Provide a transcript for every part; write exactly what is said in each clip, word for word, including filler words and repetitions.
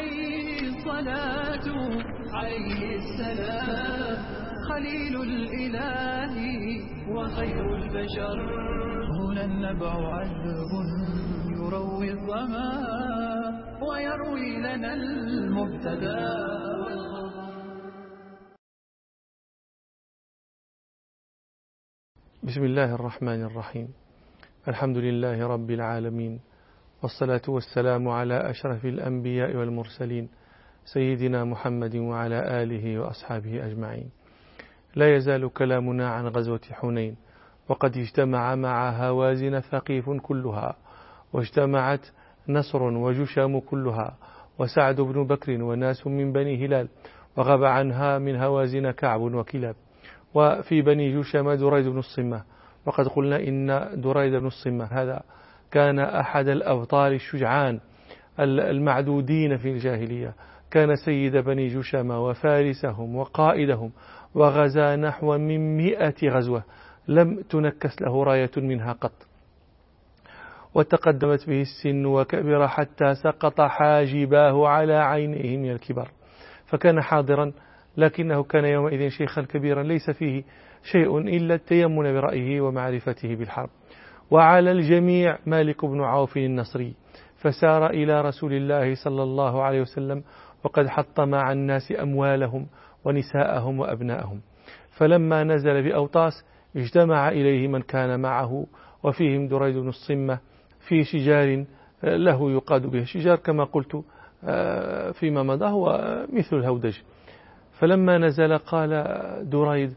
عليه الصلاة عليه السلام خليل الإله وخير البشر. هنا النبع عذب يروي الظما ويروي لنا المبتدى والخبر. بسم الله الرحمن الرحيم. الحمد لله رب العالمين، والصلاة والسلام على أشرف الأنبياء والمرسلين سيدنا محمد وعلى آله وأصحابه أجمعين. لا يزال كلامنا عن غزوة حنين، وقد اجتمع مع هوازن ثقيف كلها، واجتمعت نصر وجشام كلها، وسعد بن بكر وناس من بني هلال، وغاب عنها من هوازن كعب وكلاب. وفي بني جشام دريد بن الصمة، وقد قلنا إن دريد بن الصمة هذا كان أحد الأبطال الشجعان المعدودين في الجاهلية، كان سيد بني جشام وفارسهم وقائدهم، وغزا نحو من مئة غزوة لم تنكس له راية منها قط، وتقدمت به السن وكبر حتى سقط حاجباه على عينيه من الكبر، فكان حاضرا لكنه كان يومئذ شيخا كبيرا ليس فيه شيء إلا التيمن برأيه ومعرفته بالحرب. وعلى الجميع مالك بن عوف النصري، فسار إلى رسول الله صلى الله عليه وسلم وقد حطم عن الناس أموالهم ونساءهم وأبناءهم، فلما نزل بأوطاس اجتمع إليه من كان معه، وفيهم دريد بن الصمة في شجار له يقاد به. شجار كما قلت فيما مضى هو مثل الهودج. فلما نزل قال دريد: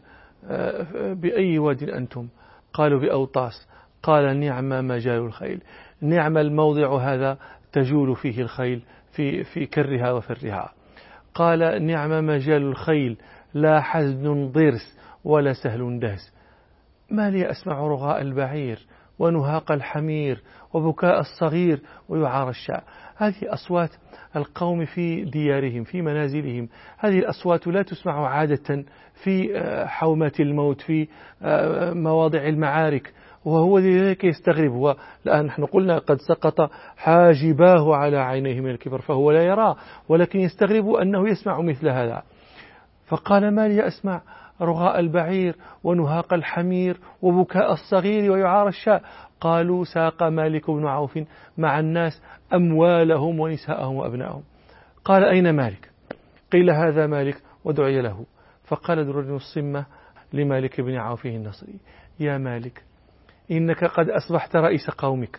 بأي واد أنتم؟ قالوا: بأوطاس. قال: نعم مجال الخيل، نعم الموضع هذا تجول فيه الخيل في, في كرها وفرها. قال: نعم مجال الخيل، لا حزن ضرس ولا سهل دهس. ما لي أسمع رغاء البعير ونهاق الحمير وبكاء الصغير ويعار الشاء. هذه أصوات القوم في ديارهم في منازلهم، هذه الأصوات لا تسمع عادة في حومات الموت في مواضع المعارك، وهو ذلك يستغرب. هو الآن نحن قلنا قد سقط حاجباه على عينيه من الكبر، فهو لا يرى، ولكن يستغرب أنه يسمع مثل هذا. فقال: ما لي أسمع رغاء البعير ونهاق الحمير وبكاء الصغير ويعار الشاء. قالوا: ساق مالك بن عوف مع الناس أموالهم ونساءهم وأبنائهم. قال: أين مالك؟ قيل: هذا مالك، ودعي له. فقال دريد بن الصمة لمالك بن عوف النصري: يا مالك، إنك قد أصبحت رئيس قومك،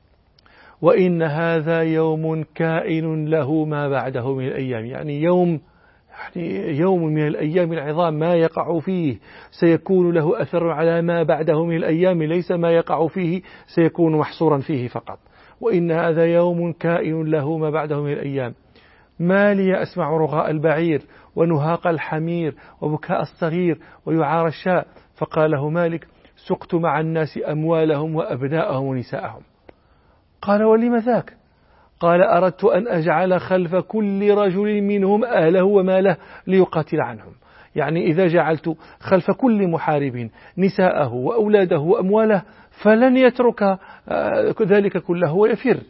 وإن هذا يوم كائن له ما بعده من الأيام، يعني يوم يعني يوم من الأيام العظام ما يقع فيه سيكون له أثر على ما بعده من الأيام، ليس ما يقع فيه سيكون محصورا فيه فقط. وإن هذا يوم كائن له ما بعده من الأيام. ما لي أسمع رغاء البعير ونهاق الحمير وبكاء الصغير ويعار الشاء. فقال له مالك: سقت مع الناس أموالهم وأبناءهم ونساءهم. قال: ولم ذاك؟ قال: أردت أن أجعل خلف كل رجل منهم أهله وماله ليقاتل عنهم. يعني إذا جعلت خلف كل محارب نساءه وأولاده وأمواله فلن يترك ذلك كله ويفر.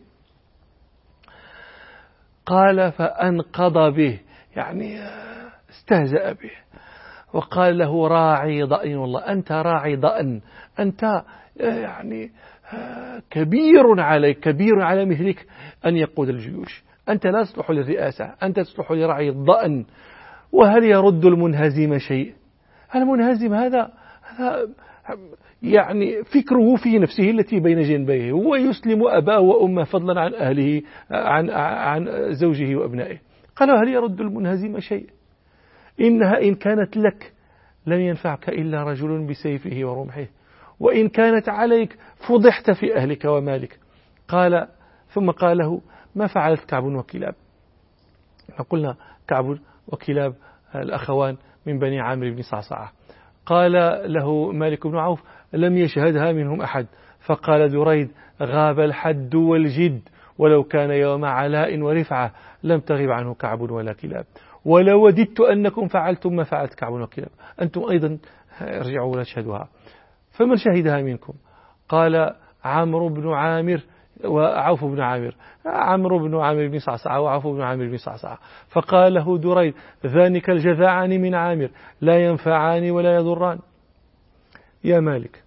قال: فأنقض به، يعني استهزأ به، وقال له: راعي ضأن، والله أنت راعي ضأن، أنت يعني كبير عليك كبير على مثلك أن يقود الجيوش، أنت لا تصلح للرئاسة، أنت تصلح لرعي الضأن. وهل يرد المنهزم شيء؟ المنهزم هذا هذا يعني فكره في نفسه التي بين جنبيه، هو يسلم أباه وأمه فضلا عن أهله عن عن زوجه وأبنائه. قال: هل يرد المنهزم شيء؟ إنها إن كانت لك لن ينفعك إلا رجل بسيفه ورمحه، وإن كانت عليك فضحت في أهلك ومالك. قال ثم قال له: ما فعلت كعب وكلاب؟ قلنا كعب وكلاب الأخوان من بني عامر بن صعصعة. قال له مالك بن عوف: لم يشهدها منهم أحد. فقال دريد: غاب الحد والجد، ولو كان يوم علاء ورفعة لم تغب عنه كعب ولا كلاب، ولو وددت أنكم فعلتم ما فعلت كعب وكلاب، أنتم أيضا ارجعوا ولا تشهدوها. فمن شهدها منكم؟ قال عمرو بن عامر وعوف بن عامر، عمرو بن عامر بن صعصعة وعوف بن عامر بن صعصعة. فقال له دريد: ذانك الجذعان من عامر لا ينفعان ولا يضران. يا مالك،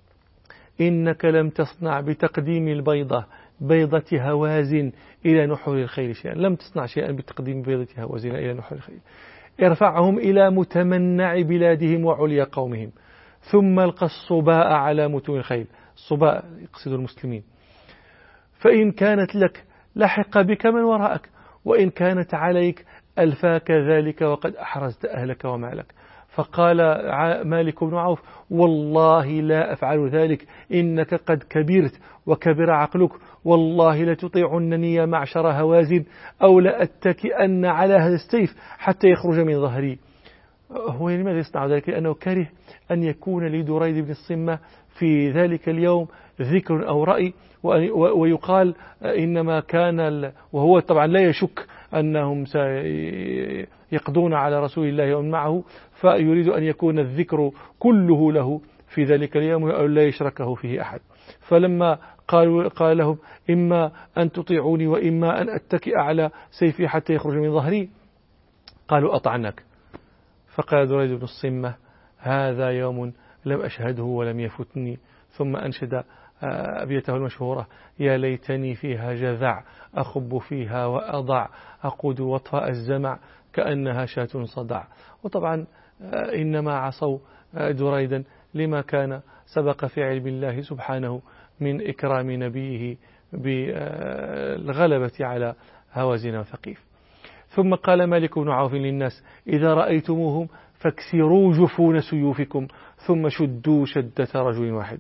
إنك لم تصنع بتقديم البيضة بيضة هوازن إلى نحور الخيل شيئا، لم تصنع شيئا بتقديم بيضة هوازن إلى نحور الخيل. ارفعهم إلى متمنع بلادهم وعليا قومهم، ثم القى الصباء على متون الخيل، الصباء يقصد المسلمين، فإن كانت لك لحق بك من وراءك، وإن كانت عليك ألفاك ذلك وقد أحرزت أهلك ومالك. فقال مالك بن عوف: والله لا أفعل ذلك، إنك قد كبرت وكبر عقلك، والله لتطيعنني يا معشر هوازن، أو لأتكئن على هذا السيف حتى يخرج من ظهري. هو لماذا يصنع ذلك؟ لأنه كره أن يكون لدريد بن الصمة في ذلك اليوم ذكر أو رأي، ويقال إنما كان، وهو طبعا لا يشك أنهم سيقضون على رسول الله ومن معه، فيريد أن يكون الذكر كله له في ذلك اليوم وأن لا يشركه فيه أحد. فلما قالوا قال لهم: إما أن تطيعوني وإما أن أتكئ على سيفي حتى يخرج من ظهري، قالوا: أطعناك. فقال دريد بن الصمة: هذا يوم لم أشهده ولم يفتني. ثم أنشد أبيته المشهورة: يا ليتني فيها جذع أخب فيها وأضع، أقود وطفاء الزمع كأنها شاة صدع. وطبعا إنما عصوا دريدا لما كان سبق في علم الله سبحانه من إكرام نبيه بالغلبة على هوازن وثقيف. ثم قال مالك بن عوف للناس: إذا رأيتموهم فاكسروا جفون سيوفكم ثم شدوا شدة رجل واحد.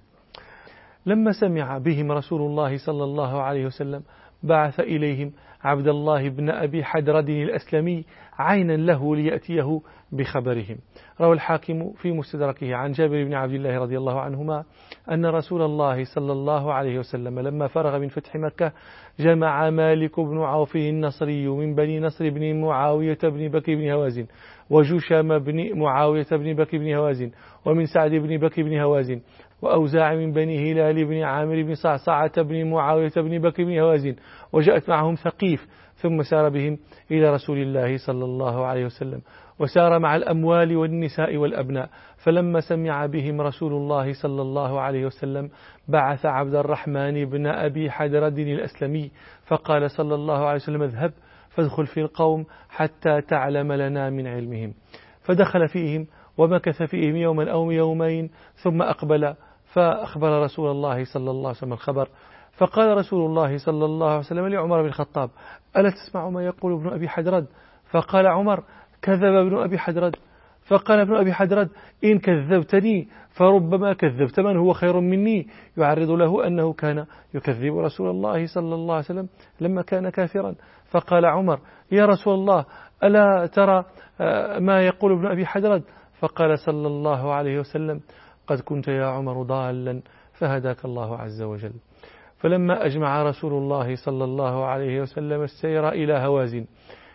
لما سمع بهم رسول الله صلى الله عليه وسلم بعث إليهم عبد الله بن أبي حدرد الأسلمي عينا له ليأتيه بخبرهم. روى الحاكم في مستدركه عن جابر بن عبد الله رضي الله عنهما أن رسول الله صلى الله عليه وسلم لما فرغ من فتح مكة جمع مالك بن عوف النصري من بني نصر بن معاوية بن بكر بن هوازن، وجشم بن معاوية بن بكر بن هوازن، ومن سعد بن بكر بن هوازن، وأوزاع من بني هلال بن عامر بن صعصعة بن معاوية بن بكر بن هوازن، وجاءت معهم ثقيف. ثم سار بهم إلى رسول الله صلى الله عليه وسلم، وسار مع الأموال والنساء والأبناء. فلما سمع بهم رسول الله صلى الله عليه وسلم بعث عبد الرحمن بن أبي حدرد الأسلمي، فقال صلى الله عليه وسلم: اذهب فادخل في القوم حتى تعلم لنا من علمهم. فدخل فيهم ومكث فيهم يوما أو يومين، ثم أقبل فأخبر رسول الله صلى الله عليه وسلم الخبر. فقال رسول الله صلى الله عليه وسلم لعمر بن الخطاب: ألا تسمع ما يقول ابن أبي حدرد؟ فقال عمر: كذب ابن أبي حدرد. فقال ابن أبي حدرد: إن كذبتني فربما كذبت من هو خير مني، يعرض له أنه كان يكذب رسول الله صلى الله عليه وسلم لما كان كافرا. فقال عمر: يا رسول الله، ألا ترى ما يقول ابن أبي حدرد؟ فقال صلى الله عليه وسلم: قد كنت يا عمر ضالا فهداك الله عز وجل. فلما أجمع رسول الله صلى الله عليه وسلم السير إلى هوازن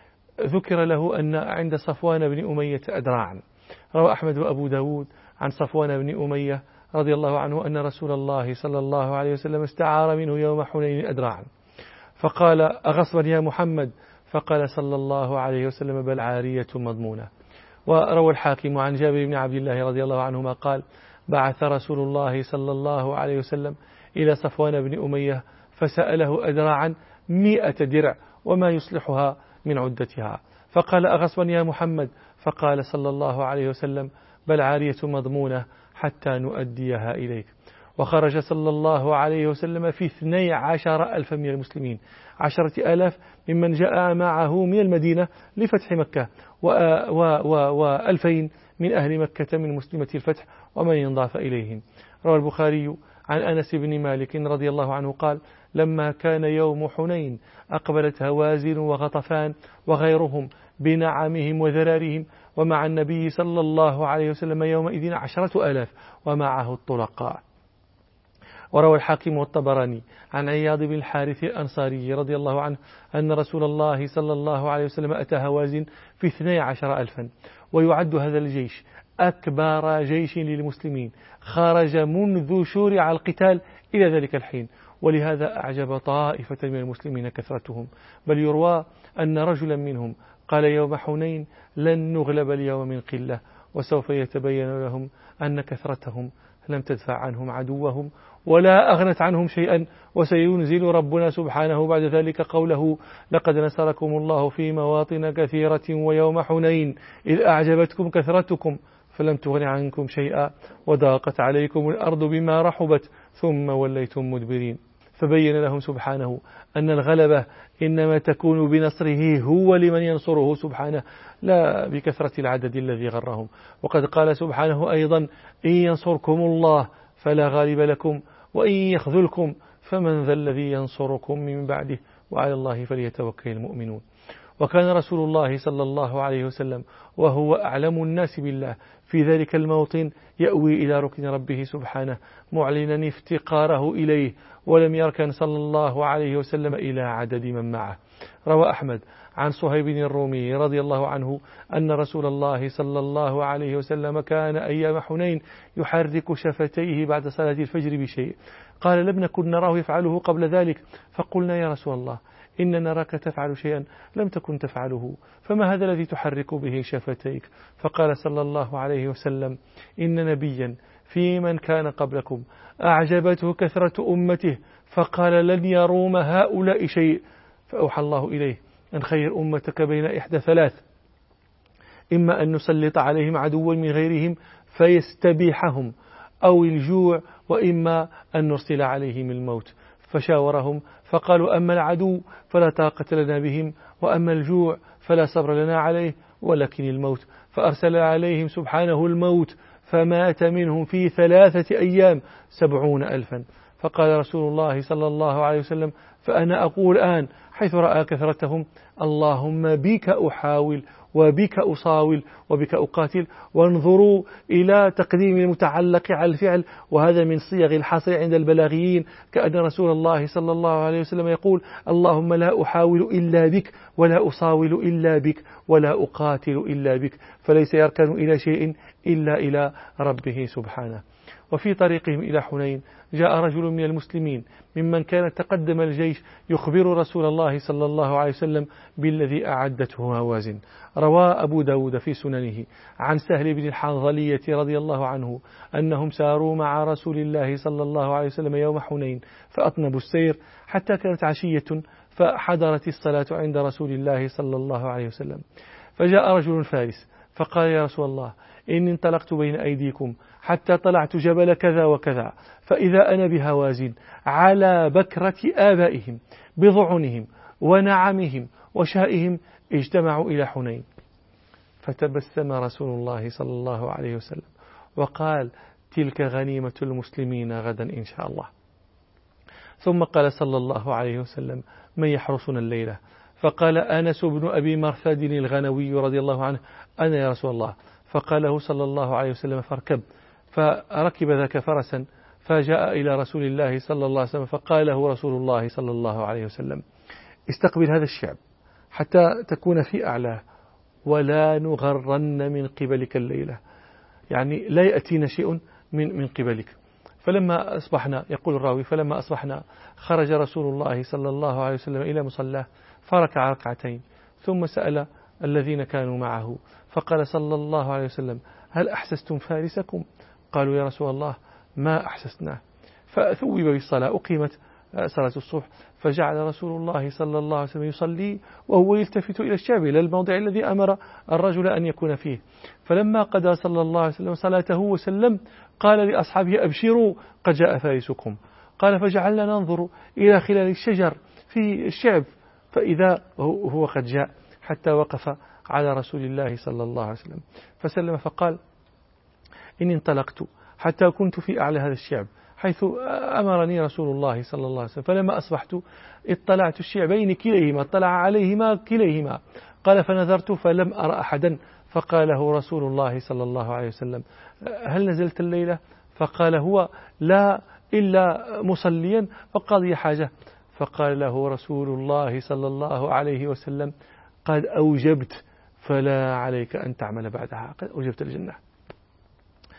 ذكر له أن عند صفوان بن أمية أدراعا. روى أحمد وأبو داود عن صفوان بن أمية رضي الله عنه أن رسول الله صلى الله عليه وسلم استعار منه يوم حنين أدراعا، فقال: أغصبا يا محمد؟ فقال صلى الله عليه وسلم: بل عارية مضمونة. وروى الحاكم عن جابر بن عبد الله رضي الله عنهما قال: بعث رسول الله صلى الله عليه وسلم إلى صفوان بن أمية فسأله أدراعا مئة درع وما يصلحها من عدتها، فقال: أغصبا يا محمد؟ فقال صلى الله عليه وسلم: بل عارية مضمونة حتى نؤديها إليك. وخرج صلى الله عليه وسلم في اثني عشر ألف من المسلمين، عشرة آلاف ممن جاء معه من المدينة لفتح مكة، وألفين من أهل مكة من مسلمة الفتح ومن ينضاف إليهم. روى البخاري عن أنس بن مالك رضي الله عنه قال: لما كان يوم حنين أقبلت هوازن وغطفان وغيرهم بنعمهم وذرارهم، ومع النبي صلى الله عليه وسلم يومئذ عشرة آلاف ومعه الطلقاء. وروى الحاكم والطبراني عن عياض بن الحارث الأنصاري رضي الله عنه أن رسول الله صلى الله عليه وسلم أتى هوازن في اثني عشر ألفا، ويعد هذا الجيش أكبر جيش للمسلمين خرج منذ شورع القتال إلى ذلك الحين، ولهذا أعجب طائفة من المسلمين كثرتهم، بل يروى أن رجلا منهم قال يوم حنين لن نغلب اليوم من قلة، وسوف يتبين لهم أن كثرتهم لم تدفع عنهم عدوهم ولا أغنت عنهم شيئا، وسينزل ربنا سبحانه بعد ذلك قوله لقد نصركم الله في مواطن كثيرة ويوم حنين إذ أعجبتكم كثرتكم فلم تغن عنكم شيئا وضاقت عليكم الأرض بما رحبت ثم وليتم مدبرين. فبين لهم سبحانه أن الغلبة إنما تكون بنصره هو لمن ينصره سبحانه لا بكثرة العدد الذي غرهم. وقد قال سبحانه أيضا إن ينصركم الله فلا غالب لكم وإن يخذلكم فمن ذا الذي ينصركم من بعده وعلى الله فليتوكل المؤمنون. وكان رسول الله صلى الله عليه وسلم وهو أعلم الناس بالله في ذلك الموطن يأوي إلى ركن ربه سبحانه معلنا افتقاره إليه، ولم يركن صلى الله عليه وسلم إلى عدد من معه. روى أحمد عن صهيب الرومي رضي الله عنه أن رسول الله صلى الله عليه وسلم كان أيام حنين يحرك شفتيه بعد صلاة الفجر بشيء، قال لم نكن نراه يفعله قبل ذلك، فقلنا يا رسول الله إن نراك تفعل شيئا لم تكن تفعله، فما هذا الذي تحرك به شفتيك؟ فقال صلى الله عليه وسلم إن نبيا في من كان قبلكم أعجبته كثرة أمته فقال لن يروم هؤلاء شيء، فأوحى الله إليه أن خير أمتك بين إحدى ثلاث، إما أن نسلط عليهم عدوا من غيرهم فيستبيحهم أو الجوع، وإما أن نرسل عليهم الموت. فشاورهم فقالوا أما العدو فلا طاقة لنا بهم، وأما الجوع فلا صبر لنا عليه، ولكن الموت. فأرسل عليهم سبحانه الموت فمات منهم في ثلاثة أيام سبعون ألفا. فقال رسول الله صلى الله عليه وسلم فأنا أقول الآن حيث رأى كثرتهم اللهم بك أحاول وبك أصاول وبك أقاتل. وانظروا إلى تقديم المتعلق على الفعل، وهذا من صيغ الحصر عند البلاغيين، كأن رسول الله صلى الله عليه وسلم يقول اللهم لا أحاول إلا بك ولا أصاول إلا بك ولا أقاتل إلا بك، فليس يركن إلى شيء إلا إلى ربه سبحانه. وفي طريقهم إلى حنين جاء رجل من المسلمين ممن كان تقدم الجيش يخبر رسول الله صلى الله عليه وسلم بالذي أعدته هوازن. روى أبو داود في سننه عن سهل بن الحنظلية رضي الله عنه أنهم ساروا مع رسول الله صلى الله عليه وسلم يوم حنين فأطنبوا السير حتى كانت عشية، فحضرت الصلاة عند رسول الله صلى الله عليه وسلم، فجاء رجل فارس فقال يا رسول الله إني انطلقت بين أيديكم حتى طلعت جبل كذا وكذا، فإذا أنا بهوازن على بكرة آبائهم بضعنهم ونعمهم وشائهم اجتمعوا إلى حنين. فتبسم رسول الله صلى الله عليه وسلم وقال تلك غنيمة المسلمين غدا إن شاء الله. ثم قال صلى الله عليه وسلم من يحرسنا الليلة؟ فقال أنس بن أبي مرثد الغنوي رضي الله عنه أنا يا رسول الله. فقال له صلى الله عليه وسلم فاركب، فركب ذاك فرسا فجاء إلى رسول الله صلى الله عليه وسلم فقال له رسول الله صلى الله عليه وسلم استقبل هذا الشعب حتى تكون في أعلاه ولا نغرن من قبلك الليلة، يعني لا يأتينا شيء من من قبلك. فلما أصبحنا يقول الراوي فلما أصبحنا خرج رسول الله صلى الله عليه وسلم إلى مصلاه فركع ركعتين ثم سأل الذين كانوا معه فقال صلى الله عليه وسلم هل أحسستم فارسكم؟ قالوا يا رسول الله ما أحسسناه. فثوب بالصلاة أقيمت صلاة الصبح، فجعل رسول الله صلى الله عليه وسلم يصلي وهو يلتفت إلى الشعب إلى الموضع الذي أمر الرجل أن يكون فيه. فلما قضى صلى الله عليه وسلم صلاته وسلم قال لأصحابه أبشروا قد جاء فارسكم. قال فجعلنا ننظر إلى خلال الشجر في الشعب فإذا هو قد جاء، حتى وقف على رسول الله صلى الله عليه وسلم فسلم فقال إني انطلقت حتى كنت في أعلى هذا الشعب حيث أمرني رسول الله صلى الله عليه وسلم، فلما أصبحت اطلعت الشعبين كليهما اطلع عليهما كليهما. قال فنظرت فلم أرى أحدا، فقال له رسول الله صلى الله عليه وسلم هل نزلت الليلة؟ فقال هو لا إلا مصليا فقضي حاجة. فقال له رسول الله صلى الله عليه وسلم قد أوجبت فلا عليك أن تعمل بعدها، قد أوجبت الجنة.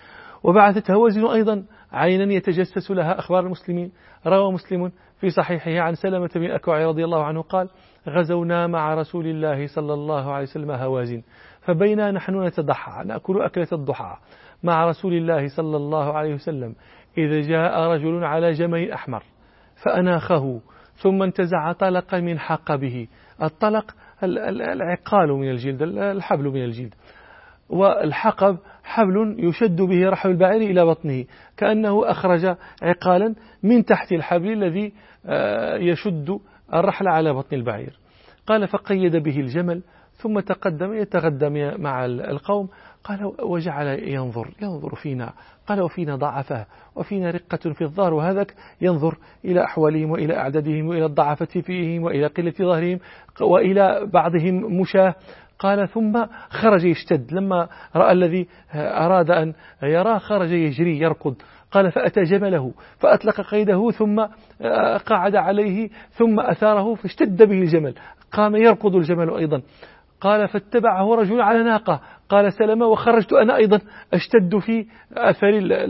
وبعثت هوازن أيضا عينا يتجسس لها أخبار المسلمين. روى مسلم في صحيحه عن سلمة بن الأكوع رضي الله عنه قال: غزونا مع رسول الله صلى الله عليه وسلم هوازن، فبينا نحن نتضحى نأكل أكلة الضحى مع رسول الله صلى الله عليه وسلم إذا جاء رجل على جمل أحمر فأناخه ثم انتزع طلقا من حقبه. الطلق العقال من الجلد، الحبل من الجلد، والحقب حبل يشد به رحل البعير إلى بطنه، كأنه أخرج عقالا من تحت الحبل الذي يشد الرحل على بطن البعير. قال: فقيد به الجمل ثم تقدم يتغدى مع القوم. قال: وجعل ينظر ينظر فينا. قال: وفينا ضعفاء وفينا رقة في الظهر، وهذاك ينظر إلى أحوالهم وإلى أعدادهم وإلى الضعفة فيهم وإلى قلة ظهرهم وإلى بعضهم مشاه. قال: ثم خرج يشتد، لما رأى الذي أراد أن يراه خرج يجري يركض. قال: فأتى جمله فأطلق قيده ثم قعد عليه ثم أثاره فاشتد به الجمل، قام يركض الجمل أيضا. قال: فاتبعه رجل على ناقة. قال سلمة: وخرجت أنا أيضا أشتد في أثر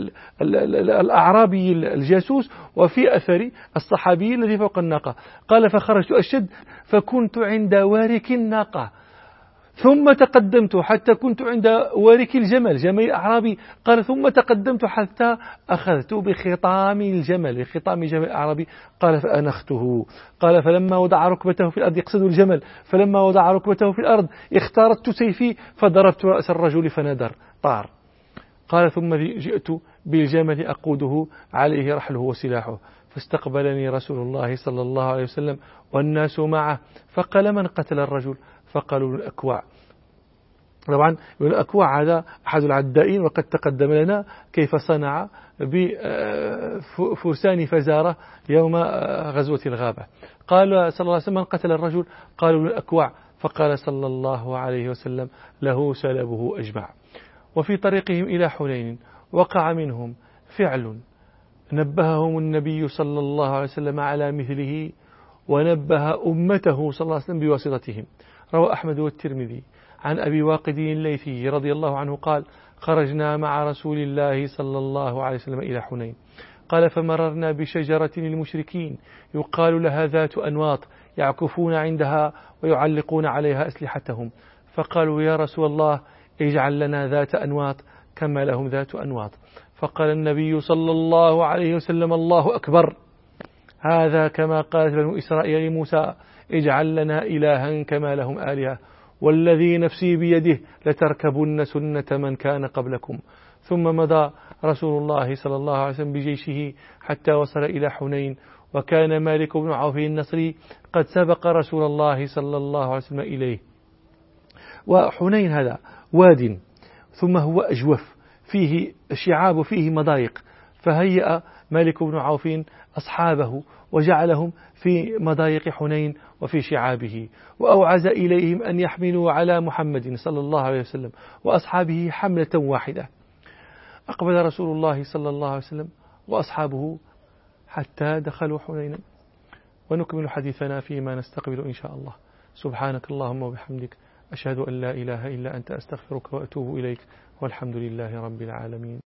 الأعرابي الجاسوس وفي أثر الصحابي الذي فوق الناقة. قال: فخرجت أشتد فكنت عند وارك الناقة ثم تقدمت حتى كنت عند وارك الجمل جمل الأعرابي. قال: ثم تقدمت حتى أخذت بخطام الجمل بخطام جمل الأعرابي. قال: فأنخته. قال: فلما وضع ركبته في الأرض، يقصد الجمل، فلما وضع ركبته في الأرض اختارت سيفي فضربت رأس الرجل فندر طار. قال: ثم جئت بالجمل أقوده عليه رحله وسلاحه، فاستقبلني رسول الله صلى الله عليه وسلم والناس معه، فقال: من قتل الرجل؟ فقالوا: الأكوع. طبعا الأكوع هذا أحد العدائين، وقد تقدم لنا كيف صنع بفرسان فزارة يوم غزوة الغابة. قال صلى الله عليه وسلم: من قتل الرجل؟ قالوا: الأكوع. فقال صلى الله عليه وسلم: له سلبه أجمع. وفي طريقهم إلى حنين وقع منهم فعل نبههم النبي صلى الله عليه وسلم على مثله، ونبه أمته صلى الله عليه وسلم بواسطتهم. روى أحمد والترمذي عن أبي واقد الليثي رضي الله عنه قال: خرجنا مع رسول الله صلى الله عليه وسلم إلى حنين. قال: فمررنا بشجرة للمشركين يقال لها ذات أنواط، يعكفون عندها ويعلقون عليها أسلحتهم. فقالوا: يا رسول الله، اجعل لنا ذات أنواط كما لهم ذات أنواط. فقال النبي صلى الله عليه وسلم: الله أكبر، هذا كما قالت بنو إسرائيل لموسى: اجعل لنا إلها كما لهم آلهة، والذي نفسي بيده لتركبن سنة من كان قبلكم. ثم مضى رسول الله صلى الله عليه وسلم بجيشه حتى وصل إلى حنين، وكان مالك بن عوف النصري قد سبق رسول الله صلى الله عليه وسلم إليه. وحنين هذا واد ثم هو أجوف فيه شعاب فيه مضايق، فهيأ مالك بن عوف أصحابه وجعلهم في مضايق حنين وفي شعابه، وأوعز إليهم أن يحملوا على محمد صلى الله عليه وسلم وأصحابه حملة واحدة. أقبل رسول الله صلى الله عليه وسلم وأصحابه حتى دخلوا حنينا. ونكمل حديثنا فيما نستقبل إن شاء الله. سبحانك اللهم وبحمدك، أشهد أن لا إله إلا أنت، أستغفرك وأتوب إليك، والحمد لله رب العالمين.